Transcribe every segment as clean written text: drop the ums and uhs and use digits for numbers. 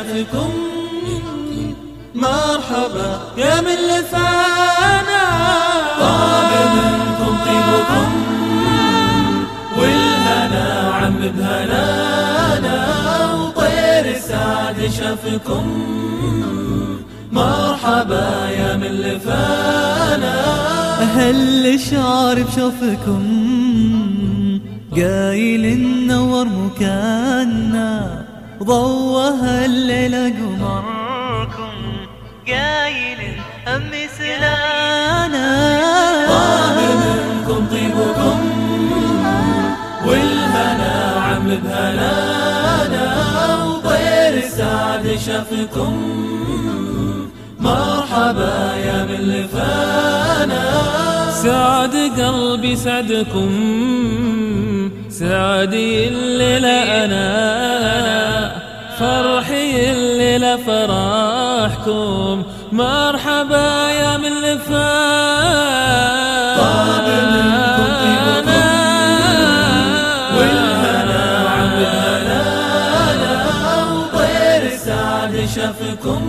شافكم مرحبا يا من لفانا. طاب منكم طيبكم والهنا عم بهنانا، وطير السعد شافكم مرحبا يا من لفانا. أهل الشعر بشوفكم قايل نور مكاننا، ضوها الليلة قمركم قايل أمي سلانا. طاب منكم طيبكم والهنا عم بهنانا، وطير السعد شافكم مرحبا يا من لفانا. سعد قلبي سعدكم، سعدي الليلة أنا، فرحي الليلة فرحكم مرحبا يا من لفانا. طاب منكم طيبكم والهنا عم بهنانا، وطير السعد شافكم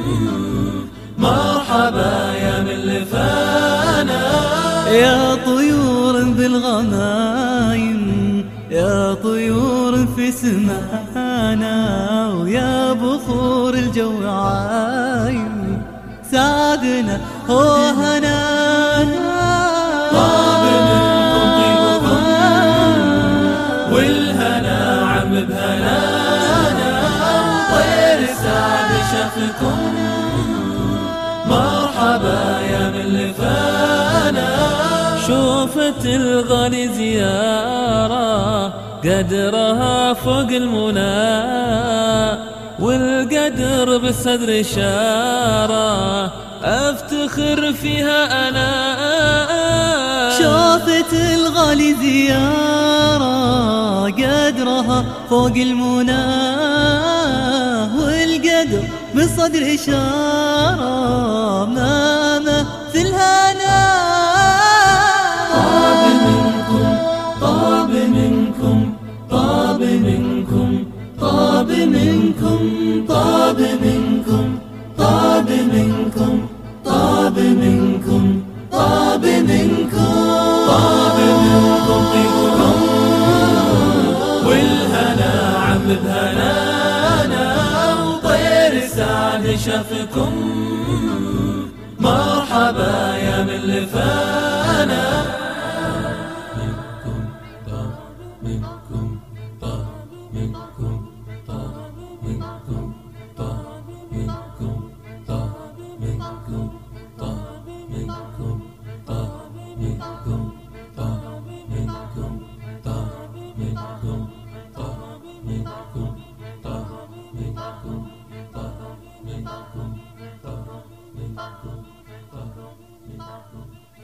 مرحبا يا من لفانا. يا طيور بالغمايم، يا طيور في سمانا، ويا بخور الجو عايم سعدنا هو هنانا. طاب منكم طيبكم والهنا عم بهنانا، وطير السعد شافكم مرحبا يا من لفانا. شوفت الغالي زيارة قدرها فوق المنى، والقدر بالصدر إشارة أفتخر فيها أنا. شوفت الغالي زيارة قدرها فوق المنى، والقدر بالصدر إشارة ما مثلها أنا. طاب منكم طاب منكم طاب منكم طاب منكم طاب منكم طاب منكم طاب منكم طاب منكم طاب منكم طيبكم والهنا عم بهنانا، وطير السعد شافكم مرحبا يا من لفانا.